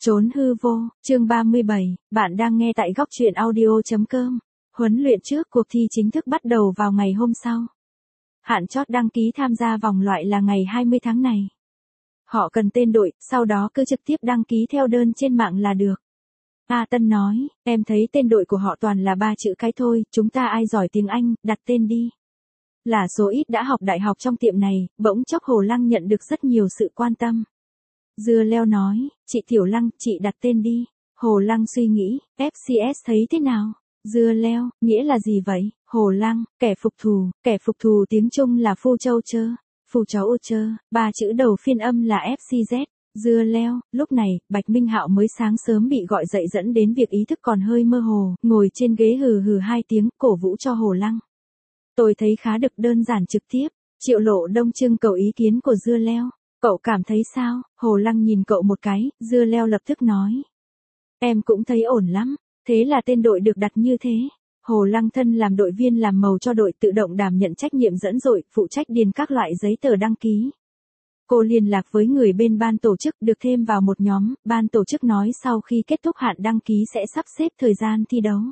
Trốn hư vô, chương 37, bạn đang nghe tại góc truyện audio.com. Huấn luyện trước cuộc thi chính thức bắt đầu vào ngày hôm sau. Hạn chót đăng ký tham gia vòng loại là ngày 20 tháng này. Họ cần tên đội, sau đó cứ trực tiếp đăng ký theo đơn trên mạng là được. A Tân nói, em thấy tên đội của họ toàn là 3 chữ cái thôi, chúng ta ai giỏi tiếng Anh, đặt tên đi. Là số ít đã học đại học trong tiệm này, bỗng chốc Hồ Lăng nhận được rất nhiều sự quan tâm. Dưa leo nói, chị Tiểu Lăng, chị đặt tên đi. Hồ Lăng suy nghĩ, FCS thấy thế nào? Dưa leo, nghĩa là gì vậy? Hồ Lăng, kẻ phục thù tiếng Trung là phu châu chơ, phù cháu ô chơ, 3 chữ đầu phiên âm là FCZ. Dưa leo, lúc này, Bạch Minh Hạo mới sáng sớm bị gọi dậy dẫn đến việc ý thức còn hơi mơ hồ, ngồi trên ghế hừ hừ 2 tiếng, cổ vũ cho Hồ Lăng. Tôi thấy khá được đơn giản trực tiếp, Triệu Lộ Đông trưng cầu ý kiến của dưa leo. Cậu cảm thấy sao? Hồ Lăng nhìn cậu một cái, dưa leo lập tức nói. Em cũng thấy ổn lắm, thế là tên đội được đặt như thế. Hồ Lăng thân làm đội viên làm màu cho đội tự động đảm nhận trách nhiệm dẫn đội, phụ trách điền các loại giấy tờ đăng ký. Cô liên lạc với người bên ban tổ chức được thêm vào một nhóm, ban tổ chức nói sau khi kết thúc hạn đăng ký sẽ sắp xếp thời gian thi đấu.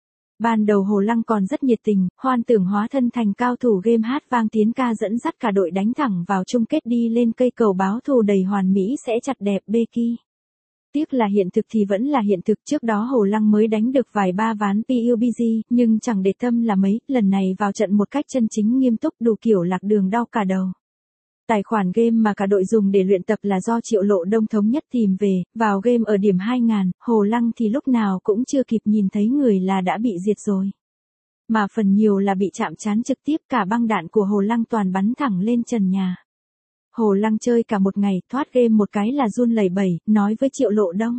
Ban đầu Hồ Lăng còn rất nhiệt tình, hoan tưởng hóa thân thành cao thủ game hát vang tiến ca dẫn dắt cả đội đánh thẳng vào chung kết đi lên cây cầu báo thù đầy hoàn mỹ sẽ chặt đẹp Becky. Tiếc là hiện thực thì vẫn là hiện thực, trước đó Hồ Lăng mới đánh được vài ba ván PUBG, nhưng chẳng để tâm là mấy, lần này vào trận một cách chân chính nghiêm túc đủ kiểu lạc đường đau cả đầu. Tài khoản game mà cả đội dùng để luyện tập là do Triệu Lộ Đông thống nhất tìm về, vào game ở điểm 2000, Hồ Lăng thì lúc nào cũng chưa kịp nhìn thấy người là đã bị diệt rồi. Mà phần nhiều là bị chạm trán trực tiếp, cả băng đạn của Hồ Lăng toàn bắn thẳng lên trần nhà. Hồ Lăng chơi cả một ngày, thoát game một cái là run lẩy bẩy, nói với Triệu Lộ Đông.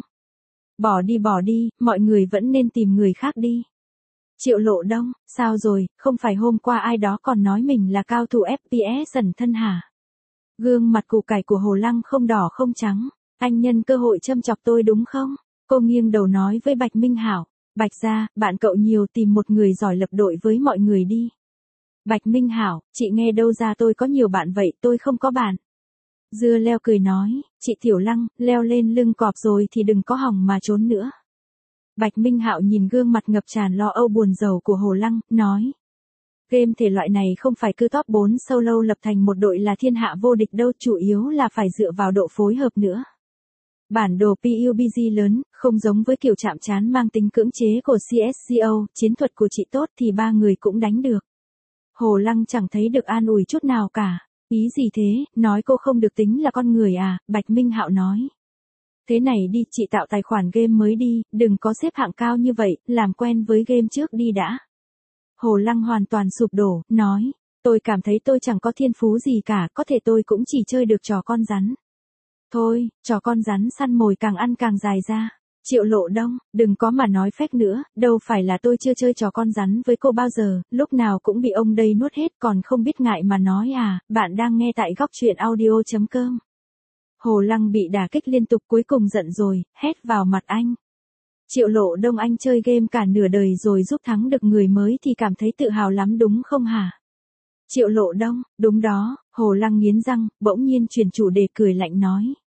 Bỏ đi, mọi người vẫn nên tìm người khác đi. Triệu Lộ Đông, sao rồi, không phải hôm qua ai đó còn nói mình là cao thủ FPS ẩn thân hả? Gương mặt củ cải của Hồ Lăng không đỏ không trắng, anh nhân cơ hội châm chọc tôi đúng không? Cô nghiêng đầu nói với Bạch Minh Hạo, Bạch gia, bạn cậu nhiều tìm một người giỏi lập đội với mọi người đi. Bạch Minh Hạo, chị nghe đâu ra tôi có nhiều bạn vậy, tôi không có bạn. Dưa leo cười nói, chị Tiểu Lăng, leo lên lưng cọp rồi thì đừng có hòng mà trốn nữa. Bạch Minh Hạo nhìn gương mặt ngập tràn lo âu buồn rầu của Hồ Lăng, nói. Game thể loại này không phải cứ top 4 solo lập thành một đội là thiên hạ vô địch đâu, chủ yếu là phải dựa vào độ phối hợp nữa. Bản đồ PUBG lớn, không giống với kiểu chạm trán mang tính cưỡng chế của CSGO, chiến thuật của chị tốt thì 3 người cũng đánh được. Hồ Lăng chẳng thấy được an ủi chút nào cả. Ý gì thế, nói cô không được tính là con người à, Bạch Minh Hạo nói. Thế này đi, chị tạo tài khoản game mới đi, đừng có xếp hạng cao như vậy, làm quen với game trước đi đã. Hồ Lăng hoàn toàn sụp đổ, nói, tôi cảm thấy tôi chẳng có thiên phú gì cả, có thể tôi cũng chỉ chơi được trò con rắn. Thôi, trò con rắn săn mồi càng ăn càng dài ra. Triệu Lộ Đông, đừng có mà nói phách nữa, đâu phải là tôi chưa chơi trò con rắn với cô bao giờ, lúc nào cũng bị ông đây nuốt hết còn không biết ngại mà nói à, bạn đang nghe tại góc truyện audio.com. Hồ Lăng bị đả kích liên tục cuối cùng giận rồi, hét vào mặt anh. Triệu Lộ Đông, anh chơi game cả nửa đời rồi giúp thắng được người mới thì cảm thấy tự hào lắm đúng không hả? Triệu Lộ Đông, đúng đó, Hồ Lăng nghiến răng, bỗng nhiên chuyển chủ đề cười lạnh nói.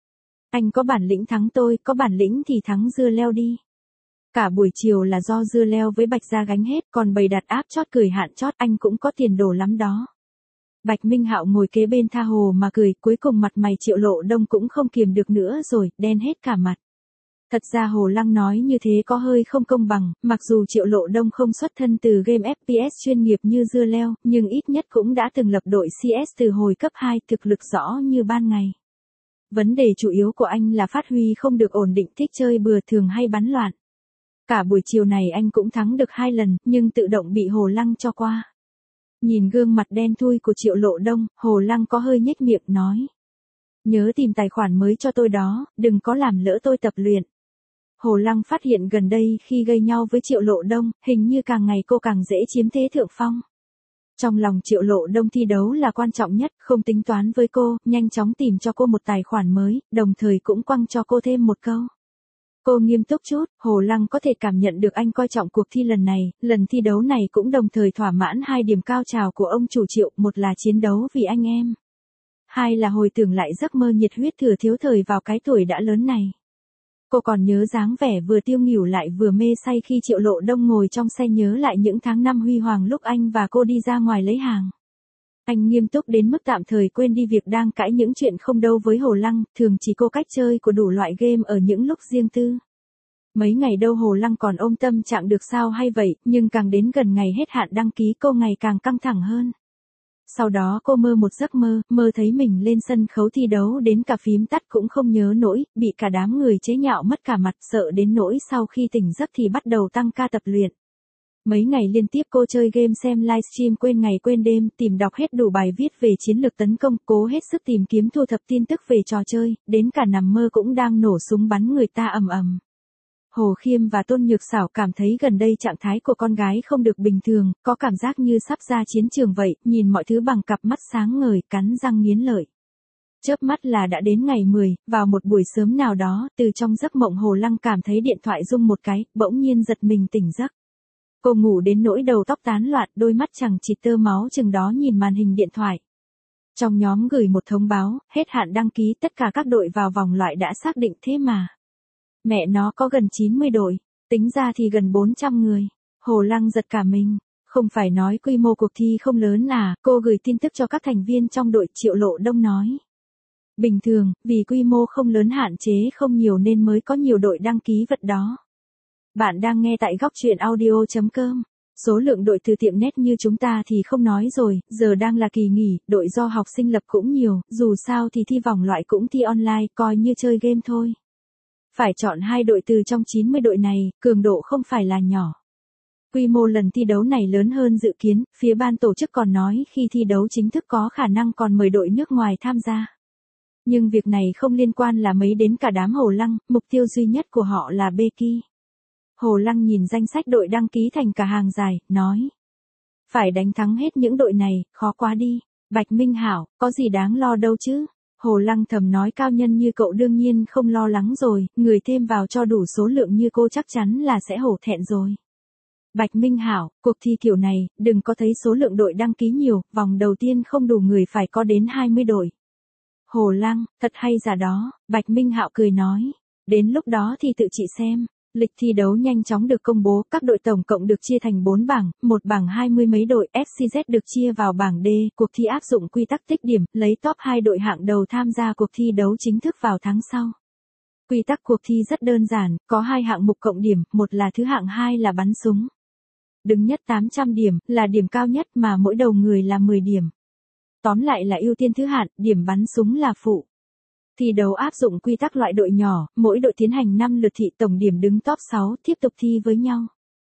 Anh có bản lĩnh thắng tôi, có bản lĩnh thì thắng dưa leo đi. Cả buổi chiều là do dưa leo với Bạch gia gánh hết, còn bầy đặt áp chót cười hạn chót anh cũng có tiền đồ lắm đó. Bạch Minh Hạo ngồi kế bên tha hồ mà cười, cuối cùng mặt mày Triệu Lộ Đông cũng không kiềm được nữa rồi, đen hết cả mặt. Thật ra Hồ Lăng nói như thế có hơi không công bằng, mặc dù Triệu Lộ Đông không xuất thân từ game FPS chuyên nghiệp như dưa leo, nhưng ít nhất cũng đã từng lập đội CS từ hồi cấp 2, thực lực rõ như ban ngày. Vấn đề chủ yếu của anh là phát huy không được ổn định, thích chơi bừa, thường hay bắn loạn. Cả buổi chiều này anh cũng thắng được 2 lần, nhưng tự động bị Hồ Lăng cho qua. Nhìn gương mặt đen thui của Triệu Lộ Đông, Hồ Lăng có hơi nhếch miệng nói. Nhớ tìm tài khoản mới cho tôi đó, đừng có làm lỡ tôi tập luyện. Hồ Lăng phát hiện gần đây khi gây nhau với Triệu Lộ Đông, hình như càng ngày cô càng dễ chiếm thế thượng phong. Trong lòng Triệu Lộ Đông thi đấu là quan trọng nhất, không tính toán với cô, nhanh chóng tìm cho cô một tài khoản mới, đồng thời cũng quăng cho cô thêm một câu. Cô nghiêm túc chút, Hồ Lăng có thể cảm nhận được anh coi trọng cuộc thi lần này, lần thi đấu này cũng đồng thời thỏa mãn 2 điểm cao trào của ông chủ Triệu, một là chiến đấu vì anh em. 2 là hồi tưởng lại giấc mơ nhiệt huyết thừa thiếu thời vào cái tuổi đã lớn này. Cô còn nhớ dáng vẻ vừa tiêu nghỉu lại vừa mê say khi Triệu Lộ Đông ngồi trong xe nhớ lại những tháng năm huy hoàng lúc anh và cô đi ra ngoài lấy hàng. Anh nghiêm túc đến mức tạm thời quên đi việc đang cãi những chuyện không đâu với Hồ Lăng, thường chỉ cô cách chơi của đủ loại game ở những lúc riêng tư. Mấy ngày đâu Hồ Lăng còn ôm tâm trạng được sao hay vậy, nhưng càng đến gần ngày hết hạn đăng ký cô ngày càng căng thẳng hơn. Sau đó cô mơ một giấc mơ, mơ thấy mình lên sân khấu thi đấu đến cả phím tắt cũng không nhớ nổi, bị cả đám người chế nhạo mất cả mặt, sợ đến nỗi sau khi tỉnh giấc thì bắt đầu tăng ca tập luyện. Mấy ngày liên tiếp cô chơi game xem livestream quên ngày quên đêm, tìm đọc hết đủ bài viết về chiến lược tấn công, cố hết sức tìm kiếm thu thập tin tức về trò chơi, đến cả nằm mơ cũng đang nổ súng bắn người ta ầm ầm. Hồ Khiêm và Tôn Nhược Sảo cảm thấy gần đây trạng thái của con gái không được bình thường, có cảm giác như sắp ra chiến trường vậy, nhìn mọi thứ bằng cặp mắt sáng ngời, cắn răng nghiến lợi. Chớp mắt là đã đến ngày 10, vào một buổi sớm nào đó, từ trong giấc mộng Hồ Lăng cảm thấy điện thoại rung một cái, bỗng nhiên giật mình tỉnh giấc. Cô ngủ đến nỗi đầu tóc tán loạn, đôi mắt chẳng chịt tơ máu chừng đó nhìn màn hình điện thoại. Trong nhóm gửi một thông báo, hết hạn đăng ký, tất cả các đội vào vòng loại đã xác định thế mà. Mẹ nó có gần 90 đội, tính ra thì gần 400 người. Hồ Lăng giật cả mình, không phải nói quy mô cuộc thi không lớn à, cô gửi tin tức cho các thành viên trong đội, Triệu Lộ Đông nói. Bình thường, vì quy mô không lớn hạn chế không nhiều nên mới có nhiều đội đăng ký vật đó. Bạn đang nghe tại góc truyện audio.com. Số lượng đội từ tiệm net như chúng ta thì không nói rồi, giờ đang là kỳ nghỉ, đội do học sinh lập cũng nhiều, dù sao thì thi vòng loại cũng thi online, coi như chơi game thôi. Phải chọn 2 đội từ trong 90 đội này, cường độ không phải là nhỏ. Quy mô lần thi đấu này lớn hơn dự kiến, phía ban tổ chức còn nói khi thi đấu chính thức có khả năng còn mời đội nước ngoài tham gia. Nhưng việc này không liên quan là mấy đến cả đám Hồ Lăng, mục tiêu duy nhất của họ là Becky. Hồ Lăng nhìn danh sách đội đăng ký thành cả hàng dài, nói. Phải đánh thắng hết những đội này, khó quá đi. Bạch Minh Hảo, có gì đáng lo đâu chứ. Hồ Lăng thầm nói cao nhân như cậu đương nhiên không lo lắng rồi, người thêm vào cho đủ số lượng như cô chắc chắn là sẽ hổ thẹn rồi. Bạch Minh Hảo, cuộc thi kiểu này, đừng có thấy số lượng đội đăng ký nhiều, vòng đầu tiên không đủ người phải có đến 20 đội. Hồ Lăng, thật hay giả đó, Bạch Minh Hạo cười nói. Đến lúc đó thì tự chị xem. Lịch thi đấu nhanh chóng được công bố, các đội tổng cộng được chia thành 4 bảng, một bảng 20 mấy đội, FCZ được chia vào bảng D, cuộc thi áp dụng quy tắc tích điểm, lấy top 2 đội hạng đầu tham gia cuộc thi đấu chính thức vào tháng sau. Quy tắc cuộc thi rất đơn giản, có 2 hạng mục cộng điểm, một là thứ hạng, 2 là bắn súng. Đứng nhất 800 điểm, là điểm cao nhất mà mỗi đầu người là 10 điểm. Tóm lại là ưu tiên thứ hạng, điểm bắn súng là phụ. Thi đấu áp dụng quy tắc loại đội nhỏ, mỗi đội tiến hành 5 lượt thị tổng điểm đứng top 6, tiếp tục thi với nhau.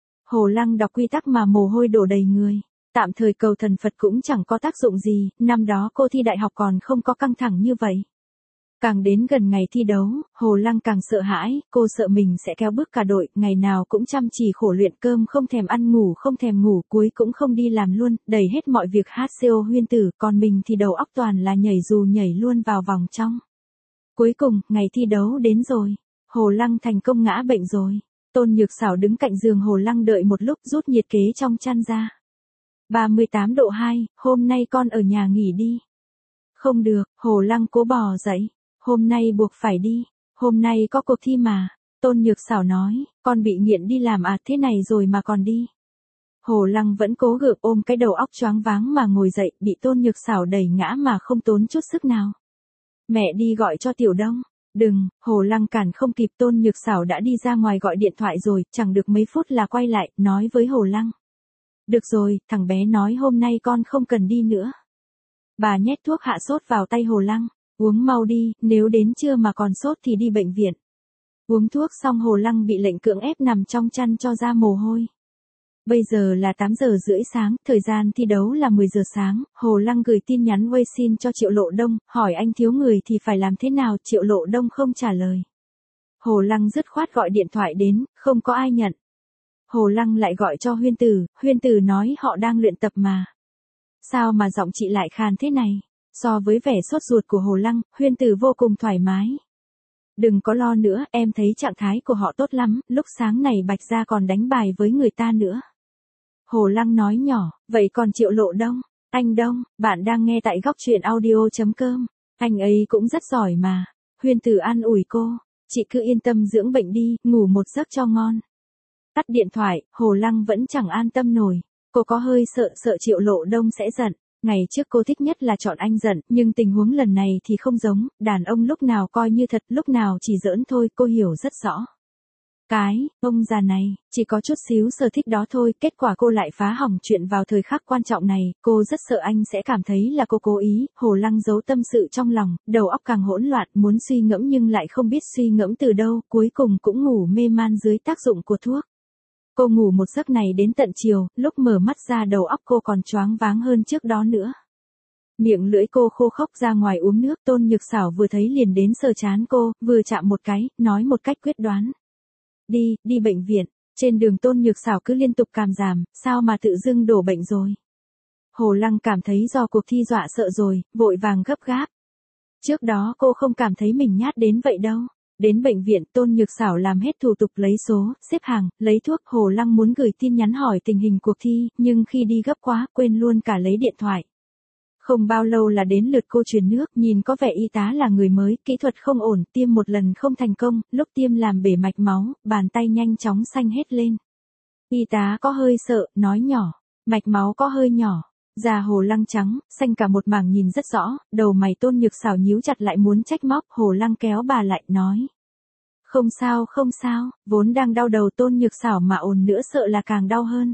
Hồ Lăng đọc quy tắc mà mồ hôi đổ đầy người. Tạm thời cầu thần Phật cũng chẳng có tác dụng gì, năm đó cô thi đại học còn không có căng thẳng như vậy. Càng đến gần ngày thi đấu, Hồ Lăng càng sợ hãi, cô sợ mình sẽ kéo bước cả đội, ngày nào cũng chăm chỉ khổ luyện, cơm không thèm ăn, ngủ không thèm ngủ, cuối cũng không đi làm luôn, đẩy hết mọi việc HCO Huyên Tử, còn mình thì đầu óc toàn là nhảy dù nhảy luôn vào vòng trong. Cuối cùng, ngày thi đấu đến rồi. Hồ Lăng thành công ngã bệnh rồi. Tôn Nhược Sảo đứng cạnh giường Hồ Lăng đợi một lúc rút nhiệt kế trong chăn ra. 38 độ 2, hôm nay con ở nhà nghỉ đi. Không được, Hồ Lăng cố bò dậy. Hôm nay buộc phải đi. Hôm nay có cuộc thi mà. Tôn Nhược Sảo nói, con bị nghiện đi làm à, thế này rồi mà còn đi. Hồ Lăng vẫn cố gượng ôm cái đầu óc choáng váng mà ngồi dậy, bị Tôn Nhược Sảo đẩy ngã mà không tốn chút sức nào. Mẹ đi gọi cho Tiểu Đông. Đừng, Hồ Lăng cản không kịp, Tôn Nhược Sảo đã đi ra ngoài gọi điện thoại rồi, chẳng được mấy phút là quay lại, nói với Hồ Lăng. Được rồi, thằng bé nói hôm nay con không cần đi nữa. Bà nhét thuốc hạ sốt vào tay Hồ Lăng. Uống mau đi, nếu đến trưa mà còn sốt thì đi bệnh viện. Uống thuốc xong Hồ Lăng bị lệnh cưỡng ép nằm trong chăn cho ra mồ hôi. Bây giờ là 8 giờ rưỡi sáng, thời gian thi đấu là 10 giờ sáng, Hồ Lăng gửi tin nhắn WeChat cho Triệu Lộ Đông, hỏi anh thiếu người thì phải làm thế nào, Triệu Lộ Đông không trả lời. Hồ Lăng dứt khoát gọi điện thoại đến, không có ai nhận. Hồ Lăng lại gọi cho Huyên Tử nói họ đang luyện tập mà. Sao mà giọng chị lại khàn thế này? So với vẻ sốt ruột của Hồ Lăng, Huyên Tử vô cùng thoải mái. Đừng có lo nữa, em thấy trạng thái của họ tốt lắm, lúc sáng này Bạch Gia còn đánh bài với người ta nữa. Hồ Lăng nói nhỏ, vậy còn Triệu Lộ Đông? Anh Đông, bạn đang nghe tại góc truyện audio.com. Anh ấy cũng rất giỏi mà. Huyên Tử an ủi cô. Chị cứ yên tâm dưỡng bệnh đi, ngủ một giấc cho ngon. Tắt điện thoại, Hồ Lăng vẫn chẳng an tâm nổi. Cô có hơi sợ Triệu Lộ Đông sẽ giận. Ngày trước cô thích nhất là chọn anh giận, nhưng tình huống lần này thì không giống, đàn ông lúc nào coi như thật, lúc nào chỉ giỡn thôi, cô hiểu rất rõ. Ông già này, chỉ có chút xíu sở thích đó thôi, kết quả cô lại phá hỏng chuyện vào thời khắc quan trọng này, cô rất sợ anh sẽ cảm thấy là cô cố ý, Hồ Lăng giấu tâm sự trong lòng, đầu óc càng hỗn loạn, muốn suy ngẫm nhưng lại không biết suy ngẫm từ đâu, cuối cùng cũng ngủ mê man dưới tác dụng của thuốc. Cô ngủ một giấc này đến tận chiều, lúc mở mắt ra đầu óc cô còn choáng váng hơn trước đó nữa. Miệng lưỡi cô khô khốc ra ngoài uống nước, Tôn Nhược Sảo vừa thấy liền đến sờ trán cô, vừa chạm một cái, nói một cách quyết đoán. Đi bệnh viện. Trên đường Tôn Nhược Sảo cứ liên tục cảm giảm, sao mà tự dưng đổ bệnh rồi. Hồ Lăng cảm thấy do cuộc thi dọa sợ rồi, vội vàng gấp gáp. Trước đó cô không cảm thấy mình nhát đến vậy đâu. Đến bệnh viện, Tôn Nhược Sảo làm hết thủ tục lấy số, xếp hàng, lấy thuốc. Hồ Lăng muốn gửi tin nhắn hỏi tình hình cuộc thi, nhưng khi đi gấp quá, quên luôn cả lấy điện thoại. Không bao lâu là đến lượt cô truyền nước, nhìn có vẻ y tá là người mới, kỹ thuật không ổn, tiêm một lần không thành công, lúc tiêm làm bể mạch máu, bàn tay nhanh chóng xanh hết lên. Y tá có hơi sợ, nói nhỏ, mạch máu có hơi nhỏ. Da Hồ Lăng trắng, xanh cả một mảng nhìn rất rõ, đầu mày Tôn Nhược Sảo nhíu chặt lại muốn trách móc, Hồ Lăng kéo bà lại, nói. Không sao, vốn đang đau đầu Tôn Nhược Sảo mà ồn nữa sợ là càng đau hơn.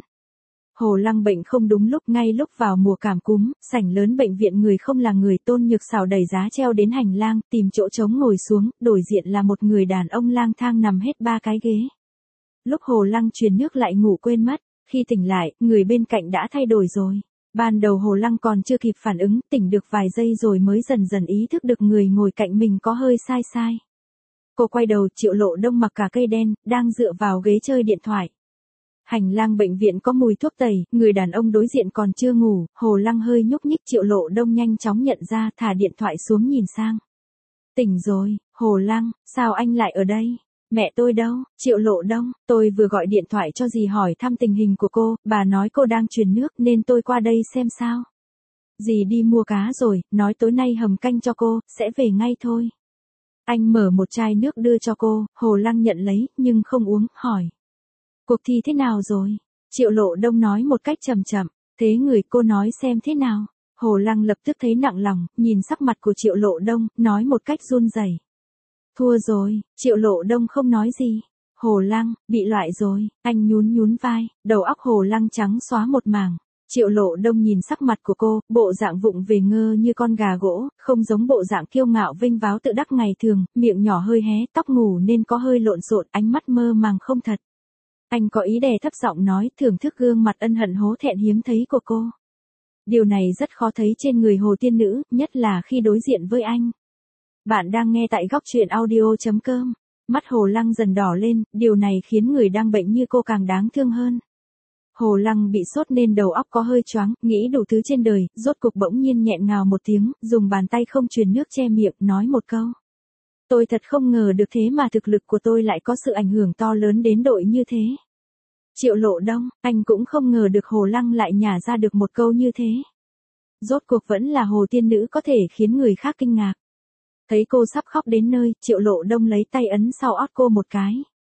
Hồ Lăng bệnh không đúng lúc, ngay lúc vào mùa cảm cúm, sảnh lớn bệnh viện người không là người, Tôn Nhược Sảo đẩy giá treo đến hành lang, tìm chỗ trống ngồi xuống, đổi diện là một người đàn ông lang thang nằm hết 3 cái ghế. Lúc Hồ Lăng truyền nước lại ngủ quên mất, khi tỉnh lại, người bên cạnh đã thay đổi rồi. Ban đầu Hồ Lăng còn chưa kịp phản ứng, tỉnh được vài giây rồi mới dần dần ý thức được người ngồi cạnh mình có hơi sai. Cô quay đầu, Triệu Lộ Đông mặc cả cây đen, đang dựa vào ghế chơi điện thoại. Hành lang bệnh viện có mùi thuốc tẩy, người đàn ông đối diện còn chưa ngủ, Hồ Lăng hơi nhúc nhích, Triệu Lộ Đông nhanh chóng nhận ra, thả điện thoại xuống nhìn sang. Tỉnh rồi, Hồ Lăng, sao anh lại ở đây? Mẹ tôi đâu? Triệu Lộ Đông, tôi vừa gọi điện thoại cho dì hỏi thăm tình hình của cô, bà nói cô đang truyền nước nên tôi qua đây xem sao. Dì đi mua cá rồi, nói tối nay hầm canh cho cô, sẽ về ngay thôi. Anh mở một chai nước đưa cho cô, Hồ Lăng nhận lấy, nhưng không uống, hỏi. Cuộc thi thế nào rồi? Triệu Lộ Đông nói một cách chậm chậm, thế người cô nói xem thế nào. Hồ Lăng lập tức thấy nặng lòng, nhìn sắc mặt của Triệu Lộ Đông, nói một cách run rẩy. Thua rồi, Triệu Lộ Đông không nói gì. Hồ Lăng, bị loại rồi, anh nhún vai, đầu óc Hồ Lăng trắng xóa một mảng. Triệu Lộ Đông nhìn sắc mặt của cô, bộ dạng vụng về ngơ như con gà gỗ, không giống bộ dạng kiêu ngạo vinh váo tự đắc ngày thường, miệng nhỏ hơi hé, tóc ngủ nên có hơi lộn xộn, ánh mắt mơ màng không thật. Anh có ý đè thấp giọng nói, thưởng thức gương mặt ân hận hổ thẹn hiếm thấy của cô. Điều này rất khó thấy trên người Hồ tiên nữ, nhất là khi đối diện với anh. Bạn đang nghe tại góc truyện audio.com. Mắt Hồ Lăng dần đỏ lên, điều này khiến người đang bệnh như cô càng đáng thương hơn. Hồ Lăng bị sốt nên đầu óc có hơi choáng, nghĩ đủ thứ trên đời, rốt cục bỗng nhiên nghẹn ngào một tiếng, dùng bàn tay không truyền nước che miệng, nói một câu. Tôi thật không ngờ được thế mà thực lực của tôi lại có sự ảnh hưởng to lớn đến đội như thế. Triệu Lộ Đông, anh cũng không ngờ được Hồ Lăng lại nhả ra được một câu như thế. Rốt cuộc vẫn là Hồ tiên nữ có thể khiến người khác kinh ngạc. Thấy cô sắp khóc đến nơi, Triệu Lộ Đông lấy tay ấn sau ót cô một cái.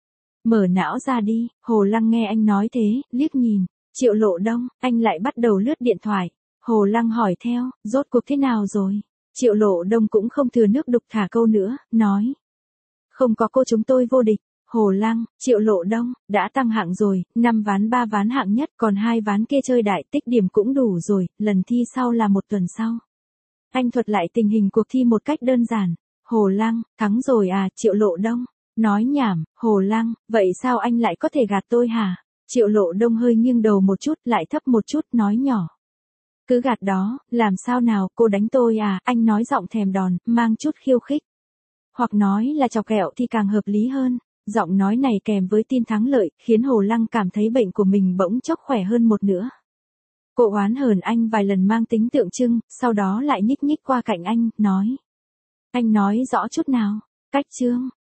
Mở não ra đi, Hồ Lăng nghe anh nói thế, liếc nhìn. Triệu Lộ Đông, anh lại bắt đầu lướt điện thoại. Hồ Lăng hỏi theo, rốt cuộc thế nào rồi? Triệu Lộ Đông cũng không thừa nước đục thả câu nữa, nói. Không có cô chúng tôi vô địch. Hồ Lăng, Triệu Lộ Đông, đã tăng hạng rồi, 5 ván 3 ván hạng nhất, còn 2 ván kia chơi đại, tích điểm cũng đủ rồi, lần thi sau là 1 tuần sau. Anh thuật lại tình hình cuộc thi một cách đơn giản. Hồ Lăng, thắng rồi à, Triệu Lộ Đông. Nói nhảm, Hồ Lăng, vậy sao anh lại có thể gạt tôi hả? Triệu Lộ Đông hơi nghiêng đầu một chút, lại thấp một chút, nói nhỏ. Cứ gạt đó, làm sao nào, cô đánh tôi à, anh nói giọng thèm đòn, mang chút khiêu khích. Hoặc nói là chọc ghẹo thì càng hợp lý hơn. Giọng nói này kèm với tin thắng lợi, khiến Hồ Lăng cảm thấy bệnh của mình bỗng chốc khỏe hơn một nữa. Cô oán hờn anh vài lần mang tính tượng trưng, sau đó lại nhích qua cạnh anh, nói. Anh nói rõ chút nào. Cách chương,